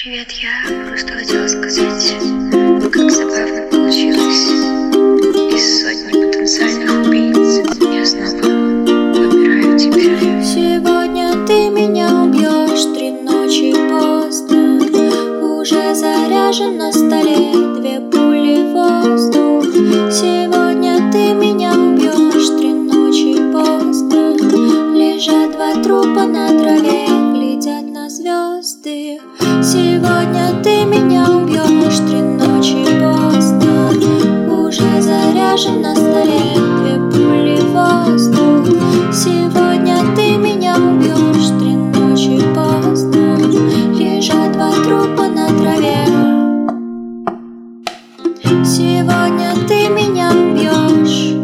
Привет, я просто хотела сказать, как забавно получилось. Из сотни потенциальных убийц я снова выбираю тебя. Сегодня ты меня убьешь 3 ночи поздно. Уже заряжен на столе 2 пули в воздух. Сегодня ты меня убьешь 3 ночи поздно. Лежат 2 трупа на траве, глядят на звезды. Сегодня ты меня убьешь 3 ночи поздно. Уже заряжен на столе 2 пули в воздух. Сегодня ты меня убьешь 3 ночи поздно. Лежат 2 трупа на траве. Сегодня ты меня убьешь.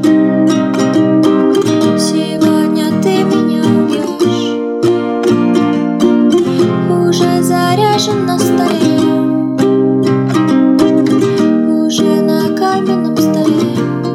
Сегодня ты меня убьешь. Уже заряжен на столе. Уже на каменном столе.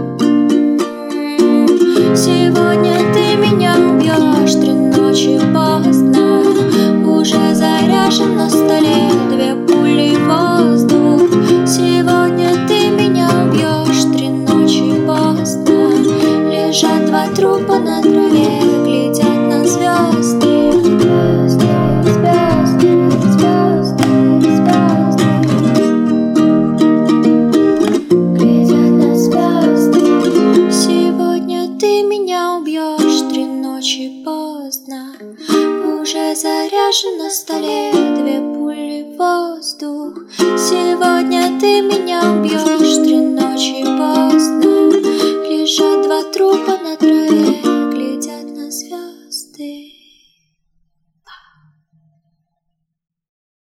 Сегодня ты меня убьешь 3 ночи поздно. Уже заряжен на столе 2 пули в воздух. Сегодня ты меня убьешь 3 ночи поздно. Лежат 2 трупа на траве, глядят на звезды. Звезды, звезды, звезды, звезды. Глядят на звезды. Сегодня ты меня убьешь 3 ночи поздно. Уже заряжен на столе 2 пули в воздух. Сегодня ты меня убьешь 3 ночи поздно. Лежат 2 трупа на траве.